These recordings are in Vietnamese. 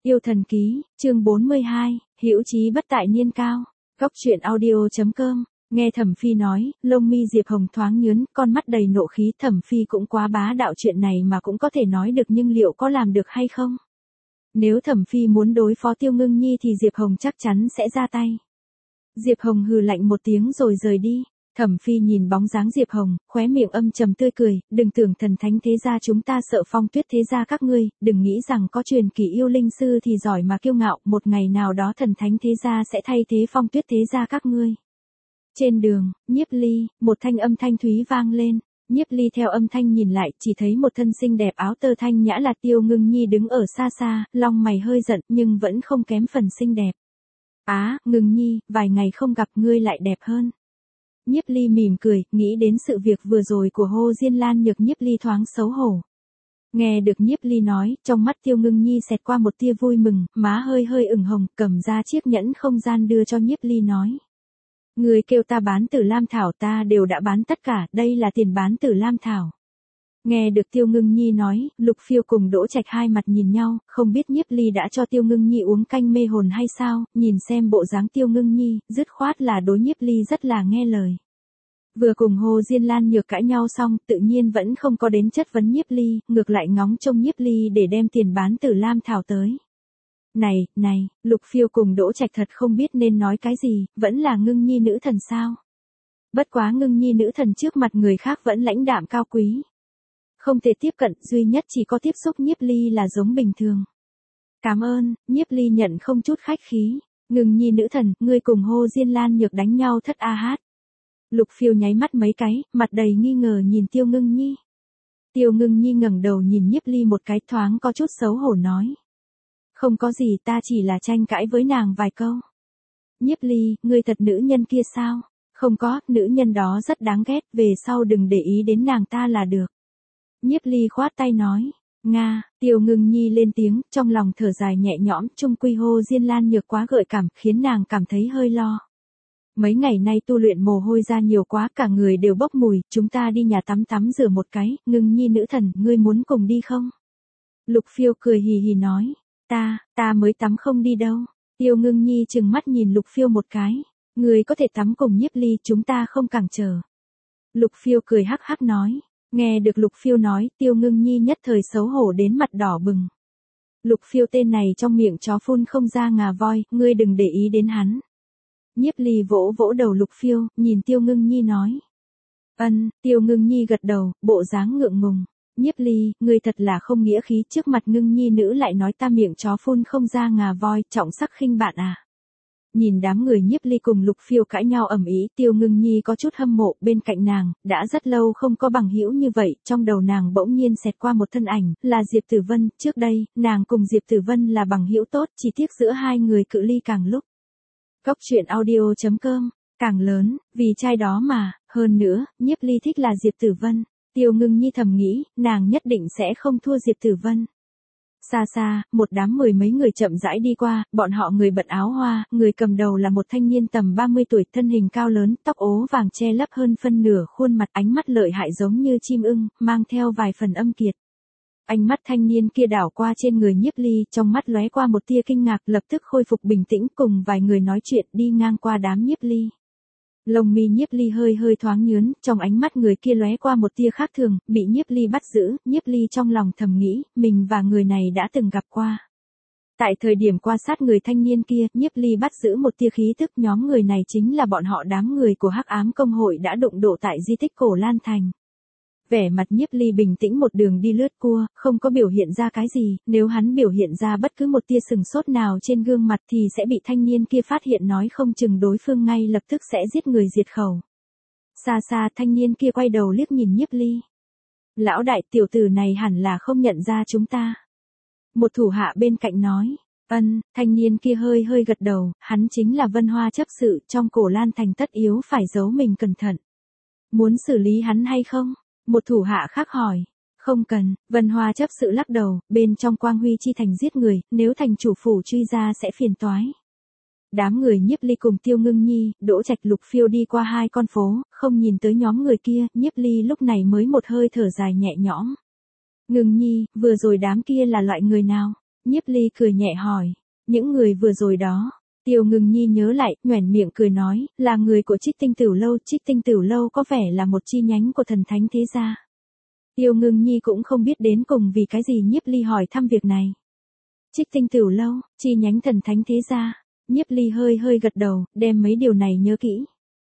Yêu thần ký, chương 42, hữu chí bất tại niên cao. Góc truyện audio.com. Nghe Thẩm Phi nói, lông mi Diệp Hồng thoáng nhướng, con mắt đầy nộ khí. Thẩm Phi cũng quá bá đạo, chuyện này mà cũng có thể nói được, nhưng liệu có làm được hay không? Nếu Thẩm Phi muốn đối phó Tiêu Ngưng Nhi thì Diệp Hồng chắc chắn sẽ ra tay. Diệp Hồng hừ lạnh một tiếng rồi rời đi. Thẩm Phi nhìn bóng dáng Diệp Hồng, khóe miệng âm trầm tươi cười, đừng tưởng thần thánh thế gia chúng ta sợ Phong Tuyết thế gia các ngươi, đừng nghĩ rằng có truyền kỳ yêu linh sư thì giỏi mà kiêu ngạo, một ngày nào đó thần thánh thế gia sẽ thay thế Phong Tuyết thế gia các ngươi. Trên đường, Nhiếp Ly, một thanh âm thanh thúy vang lên. Nhiếp Ly theo âm thanh nhìn lại, chỉ thấy một thân xinh đẹp áo tơ thanh nhã là Tiêu Ngưng Nhi đứng ở xa xa, lông mày hơi giận nhưng vẫn không kém phần xinh đẹp. Á, Ngưng Nhi, vài ngày không gặp ngươi lại đẹp hơn. Nhiếp Ly mỉm cười, nghĩ đến sự việc vừa rồi của Hồ Diên Lan Nhược, Nhiếp Ly thoáng xấu hổ. Nghe được Nhiếp Ly nói, trong mắt Tiêu Ngưng Nhi xẹt qua một tia vui mừng, má hơi hơi ửng hồng, cầm ra chiếc nhẫn không gian đưa cho Nhiếp Ly nói. Người kêu ta bán Tử Lam Thảo, ta đều đã bán tất cả, đây là tiền bán Tử Lam Thảo. Nghe được Tiêu Ngưng Nhi nói, Lục Phiêu cùng Đỗ Trạch hai mặt nhìn nhau, không biết Nhiếp Ly đã cho Tiêu Ngưng Nhi uống canh mê hồn hay sao, nhìn xem bộ dáng Tiêu Ngưng Nhi, dứt khoát là đối Nhiếp Ly rất là nghe lời. Vừa cùng Hồ Diên Lan Nhược cãi nhau xong, tự nhiên vẫn không có đến chất vấn Nhiếp Ly, ngược lại ngóng trông Nhiếp Ly để đem tiền bán Tử Lam Thảo tới. Này, Lục Phiêu cùng Đỗ Trạch thật không biết nên nói cái gì, vẫn là Ngưng Nhi nữ thần sao? Bất quá Ngưng Nhi nữ thần trước mặt người khác vẫn lãnh đạm cao quý. Không thể tiếp cận, duy nhất chỉ có tiếp xúc Nhiếp Ly là giống bình thường. Cảm ơn, Nhiếp Ly nhận không chút khách khí. Ngưng Nhi nữ thần, ngươi cùng Hồ Diên Lan Nhược đánh nhau thất a hát. Lục Phiêu nháy mắt mấy cái, mặt đầy nghi ngờ nhìn Tiêu Ngưng Nhi. Tiêu Ngưng Nhi ngẩng đầu nhìn Nhiếp Ly một cái, thoáng có chút xấu hổ nói. Không có gì, ta chỉ là tranh cãi với nàng vài câu. Nhiếp Ly, ngươi thật nữ nhân kia sao? Không có, nữ nhân đó rất đáng ghét, về sau đừng để ý đến nàng ta là được. Nhiếp Ly khoát tay nói. Nga, Tiêu Ngưng Nhi lên tiếng, trong lòng thở dài nhẹ nhõm, chung quy Hồ Diên Lan Nhược quá gợi cảm, khiến nàng cảm thấy hơi lo. Mấy ngày nay tu luyện mồ hôi ra nhiều quá, cả người đều bốc mùi, chúng ta đi nhà tắm rửa một cái, Ngưng Nhi nữ thần, ngươi muốn cùng đi không? Lục Phiêu cười hì hì nói. Ta mới tắm không đi đâu. Tiêu Ngưng Nhi trừng mắt nhìn Lục Phiêu một cái. Ngươi có thể tắm cùng Nhiếp Ly, chúng ta không cản trở. Lục Phiêu cười hắc hắc nói. Nghe được Lục Phiêu nói, Tiêu Ngưng Nhi nhất thời xấu hổ đến mặt đỏ bừng. Lục Phiêu tên này trong miệng chó phun không ra ngà voi, ngươi đừng để ý đến hắn. Nhiếp Ly vỗ vỗ đầu Lục Phiêu, nhìn Tiêu Ngưng Nhi nói. Tiêu Ngưng Nhi gật đầu, bộ dáng ngượng ngùng. Nhiếp Ly, ngươi thật là không nghĩa khí, trước mặt Ngưng Nhi nữ lại nói ta miệng chó phun không ra ngà voi, trọng sắc khinh bạn à. Nhìn đám người Nhiếp Ly cùng Lục Phiêu cãi nhau ầm ĩ, Tiêu Ngưng Nhi có chút hâm mộ, bên cạnh nàng, đã rất lâu không có bằng hữu như vậy, trong đầu nàng bỗng nhiên xẹt qua một thân ảnh, là Diệp Tử Vân, trước đây, nàng cùng Diệp Tử Vân là bằng hữu tốt, chỉ tiếc giữa hai người cự ly càng lúc. Góc truyện audio.com, càng lớn, vì trai đó mà, hơn nữa, Nhiếp Ly thích là Diệp Tử Vân. Tiêu Ngưng Nhi thầm nghĩ, nàng nhất định sẽ không thua Diệp Tử Vân. Xa xa, một đám mười mấy người chậm rãi đi qua, bọn họ người bận áo hoa, người cầm đầu là một thanh niên tầm 30 tuổi, thân hình cao lớn, tóc ố vàng che lấp hơn phân nửa khuôn mặt, ánh mắt lợi hại giống như chim ưng, mang theo vài phần âm kiệt. Ánh mắt thanh niên kia đảo qua trên người Nhiếp Ly, trong mắt lóe qua một tia kinh ngạc, lập tức khôi phục bình tĩnh, cùng vài người nói chuyện đi ngang qua đám Nhiếp Ly. Lông mi Nhiếp Ly hơi hơi thoáng nhướng, trong ánh mắt người kia lóe qua một tia khác thường, bị Nhiếp Ly bắt giữ, Nhiếp Ly trong lòng thầm nghĩ, mình và người này đã từng gặp qua. Tại thời điểm quan sát người thanh niên kia, Nhiếp Ly bắt giữ một tia khí tức, nhóm người này chính là bọn họ, đám người của Hắc Ám Công hội đã đụng độ tại di tích Cổ Lan Thành. Vẻ mặt Nhiếp Ly bình tĩnh một đường đi lướt cua, không có biểu hiện ra cái gì, nếu hắn biểu hiện ra bất cứ một tia sừng sốt nào trên gương mặt thì sẽ bị thanh niên kia phát hiện, nói không chừng đối phương ngay lập tức sẽ giết người diệt khẩu. Xa xa thanh niên kia quay đầu liếc nhìn Nhiếp Ly. Lão đại, tiểu tử này hẳn là không nhận ra chúng ta. Một thủ hạ bên cạnh nói. Thanh niên kia hơi hơi gật đầu, hắn chính là Vân Hoa chấp sự, trong Cổ Lan Thành tất yếu phải giấu mình cẩn thận. Muốn xử lý hắn hay không? Một thủ hạ khác hỏi. Không cần, Vân Hoa chấp sự lắc đầu, bên trong Quang Huy chi thành giết người, nếu thành chủ phủ truy ra sẽ phiền toái. Đám người Nhiếp Ly cùng Tiêu Ngưng Nhi, Đỗ Trạch, Lục Phiêu đi qua hai con phố, không nhìn tới nhóm người kia, Nhiếp Ly lúc này mới một hơi thở dài nhẹ nhõm. Ngưng Nhi, vừa rồi đám kia là loại người nào? Nhiếp Ly cười nhẹ hỏi, những người vừa rồi đó. Tiêu Ngưng Nhi nhớ lại, nhoẻn miệng cười nói, là người của Trích Tinh Tửu Lâu. Trích Tinh Tửu Lâu có vẻ là một chi nhánh của Thần Thánh Thế Gia. Tiêu Ngưng Nhi cũng không biết đến cùng vì cái gì Nhiếp Ly hỏi thăm việc này. Trích Tinh Tửu Lâu, chi nhánh Thần Thánh Thế Gia. Nhiếp Ly hơi hơi gật đầu, đem mấy điều này nhớ kỹ.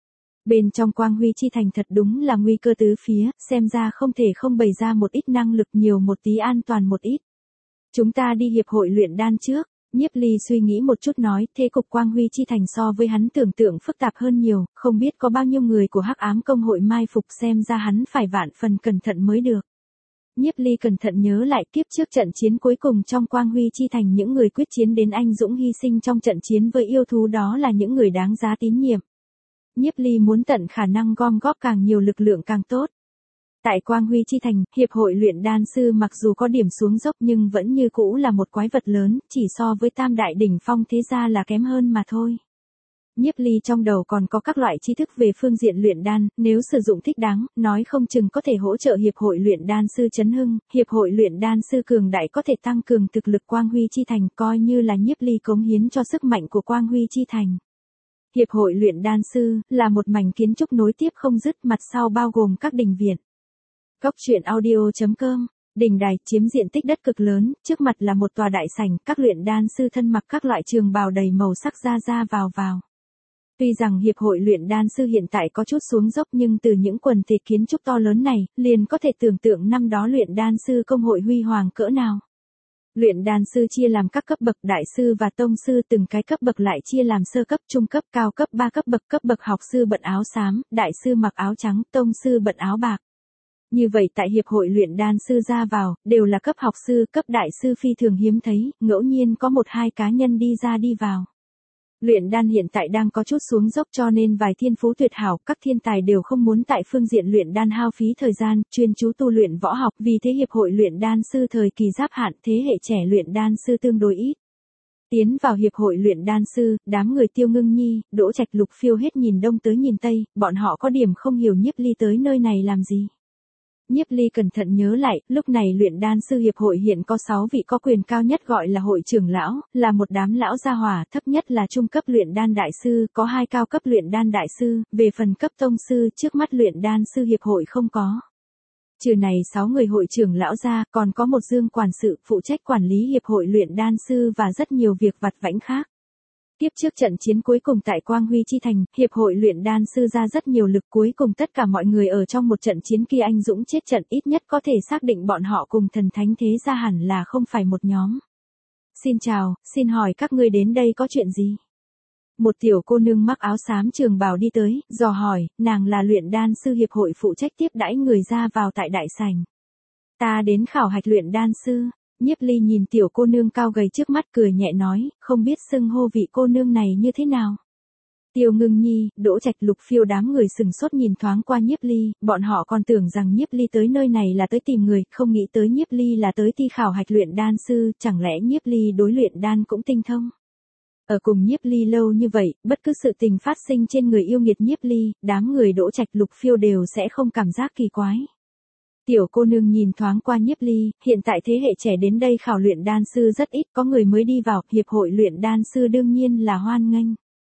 Bên trong Quang Huy Chi Thành thật đúng là nguy cơ tứ phía, xem ra không thể không bày ra một ít năng lực, nhiều một tí an toàn một ít. Chúng ta đi hiệp hội luyện đan trước. Nhiếp Ly suy nghĩ một chút nói, thế cục Quang Huy Chi Thành so với hắn tưởng tượng phức tạp hơn nhiều, không biết có bao nhiêu người của Hắc Ám Công hội mai phục, xem ra hắn phải vạn phần cẩn thận mới được. Nhiếp Ly cẩn thận nhớ lại kiếp trước trận chiến cuối cùng trong Quang Huy Chi Thành, những người quyết chiến đến anh dũng hy sinh trong trận chiến với yêu thú đó là những người đáng giá tín nhiệm. Nhiếp Ly muốn tận khả năng gom góp càng nhiều lực lượng càng tốt. Tại Quang Huy Chi Thành, hiệp hội luyện đan sư mặc dù có điểm xuống dốc nhưng vẫn như cũ là một quái vật lớn, chỉ so với tam đại đỉnh phong thế gia là kém hơn mà thôi. Nhiếp Ly trong đầu còn có các loại tri thức về phương diện luyện đan, nếu sử dụng thích đáng, nói không chừng có thể hỗ trợ hiệp hội luyện đan sư chấn hưng, hiệp hội luyện đan sư cường đại có thể tăng cường thực lực Quang Huy Chi Thành, coi như là Nhiếp Ly cống hiến cho sức mạnh của Quang Huy Chi Thành. Hiệp hội luyện đan sư là một mảnh kiến trúc nối tiếp không dứt, mặt sau bao gồm các đình viện. Cốc truyện audio.com, đình đài chiếm diện tích đất cực lớn, trước mặt là một tòa đại sảnh, các luyện đan sư thân mặc các loại trường bào đầy màu sắc ra vào. Tuy rằng hiệp hội luyện đan sư hiện tại có chút xuống dốc nhưng từ những quần thể kiến trúc to lớn này, liền có thể tưởng tượng năm đó luyện đan sư công hội huy hoàng cỡ nào. Luyện đan sư chia làm các cấp bậc, đại sư và tông sư, từng cái cấp bậc lại chia làm sơ cấp, trung cấp, cao cấp 3 cấp bậc học sư bận áo xám, đại sư mặc áo trắng, tông sư bận áo bạc. Như vậy tại hiệp hội luyện đan sư ra vào, đều là cấp học sư, cấp đại sư phi thường hiếm thấy, ngẫu nhiên có 1-2 cá nhân đi ra đi vào. Luyện đan hiện tại đang có chút xuống dốc cho nên vài thiên phú tuyệt hảo, các thiên tài đều không muốn tại phương diện luyện đan hao phí thời gian, chuyên chú tu luyện võ học, vì thế hiệp hội luyện đan sư thời kỳ giáp hạn, thế hệ trẻ luyện đan sư tương đối ít. Tiến vào hiệp hội luyện đan sư, đám người Tiêu Ngưng Nhi, Đỗ Trạch, Lục Phiêu hết nhìn đông tới nhìn tây, bọn họ có điểm không hiểu Nhiếp Ly tới nơi này làm gì. Nhiếp Ly cẩn thận nhớ lại, lúc này luyện đan sư hiệp hội hiện có 6 vị có quyền cao nhất gọi là hội trưởng lão, là một đám lão gia hỏa, thấp nhất là trung cấp luyện đan đại sư, có 2 cao cấp luyện đan đại sư, về phần cấp tông sư, trước mắt luyện đan sư hiệp hội không có. Trừ này 6 người hội trưởng lão ra, còn có một Dương quản sự, phụ trách quản lý hiệp hội luyện đan sư và rất nhiều việc vặt vãnh khác. Tiếp trước trận chiến cuối cùng tại Quang Huy Chi Thành, hiệp hội luyện đan sư ra rất nhiều lực, cuối cùng tất cả mọi người ở trong một trận chiến kia anh dũng chết trận, ít nhất có thể xác định bọn họ cùng Thần Thánh Thế Gia hẳn là không phải một nhóm. Xin chào, xin hỏi các ngươi đến đây có chuyện gì? Một tiểu cô nương mặc áo xám trường bào đi tới, dò hỏi, nàng là luyện đan sư hiệp hội phụ trách tiếp đãi người ra vào tại đại sảnh. Ta đến khảo hạch luyện đan sư. Nhiếp Ly nhìn tiểu cô nương cao gầy trước mắt cười nhẹ nói, không biết xưng hô vị cô nương này như thế nào. Tiêu Ngưng Nhi, Đỗ Trạch, Lục Phiêu đám người sừng sốt nhìn thoáng qua Nhiếp Ly, bọn họ còn tưởng rằng Nhiếp Ly tới nơi này là tới tìm người, không nghĩ tới Nhiếp Ly là tới thi khảo hạch luyện đan sư, chẳng lẽ Nhiếp Ly đối luyện đan cũng tinh thông. Ở cùng Nhiếp Ly lâu như vậy, bất cứ sự tình phát sinh trên người yêu nghiệt Nhiếp Ly, đám người Đỗ Trạch, Lục Phiêu đều sẽ không cảm giác kỳ quái. Tiểu cô nương nhìn thoáng qua Nhiếp Ly, hiện tại thế hệ trẻ đến đây khảo luyện đan sư rất ít, có người mới đi vào, hiệp hội luyện đan sư đương nhiên là hoan nghênh.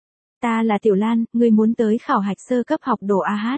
Ta là Tiểu Lan, ngươi muốn tới khảo hạch sơ cấp học đồ AH.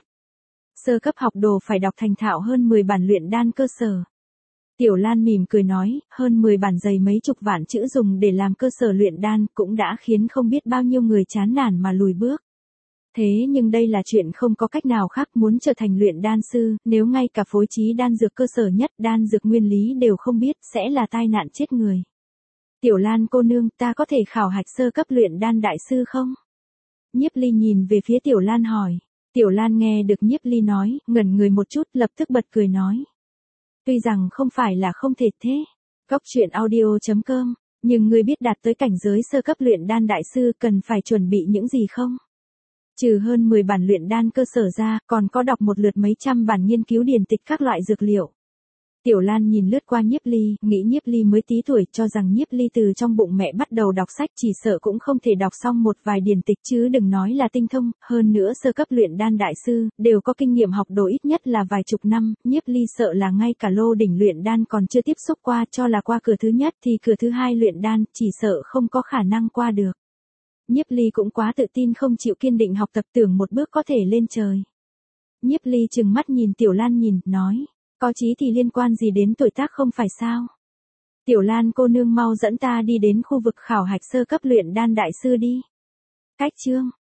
Sơ cấp học đồ phải đọc thành thạo hơn 10 bản luyện đan cơ sở. Tiểu Lan mỉm cười nói, hơn 10 bản dày mấy chục vạn chữ dùng để làm cơ sở luyện đan cũng đã khiến không biết bao nhiêu người chán nản mà lùi bước. Thế nhưng đây là chuyện không có cách nào khác, muốn trở thành luyện đan sư, nếu ngay cả phối trí đan dược cơ sở nhất, đan dược nguyên lý đều không biết, sẽ là tai nạn chết người. Tiểu Lan cô nương, ta có thể khảo hạch sơ cấp luyện đan đại sư không? Nhiếp Ly nhìn về phía Tiểu Lan hỏi. Tiểu Lan nghe được Nhiếp Ly nói, ngẩn người một chút, lập tức bật cười nói. Tuy rằng không phải là không thể thế. Cốc truyện audio.com, nhưng ngươi biết đạt tới cảnh giới sơ cấp luyện đan đại sư cần phải chuẩn bị những gì không? Trừ hơn 10 bản luyện đan cơ sở ra, còn có đọc một lượt mấy trăm bản nghiên cứu điển tịch các loại dược liệu. Tiểu Lan nhìn lướt qua Nhiếp Ly, nghĩ Nhiếp Ly mới tí tuổi, cho rằng Nhiếp Ly từ trong bụng mẹ bắt đầu đọc sách chỉ sợ cũng không thể đọc xong một vài điển tịch chứ đừng nói là tinh thông, hơn nữa sơ cấp luyện đan đại sư, đều có kinh nghiệm học đồ ít nhất là vài chục năm, Nhiếp Ly sợ là ngay cả lô đỉnh luyện đan còn chưa tiếp xúc qua, cho là qua cửa thứ nhất thì cửa thứ hai luyện đan, chỉ sợ không có khả năng qua được. Nhiếp Ly cũng quá tự tin không chịu kiên định học tập tưởng một bước có thể lên trời. Nhiếp Ly trừng mắt nhìn Tiểu Lan nhìn, nói. Có chí thì liên quan gì đến tuổi tác không phải sao? Tiểu Lan cô nương mau dẫn ta đi đến khu vực khảo hạch sơ cấp luyện đan đại sư đi. Cách chương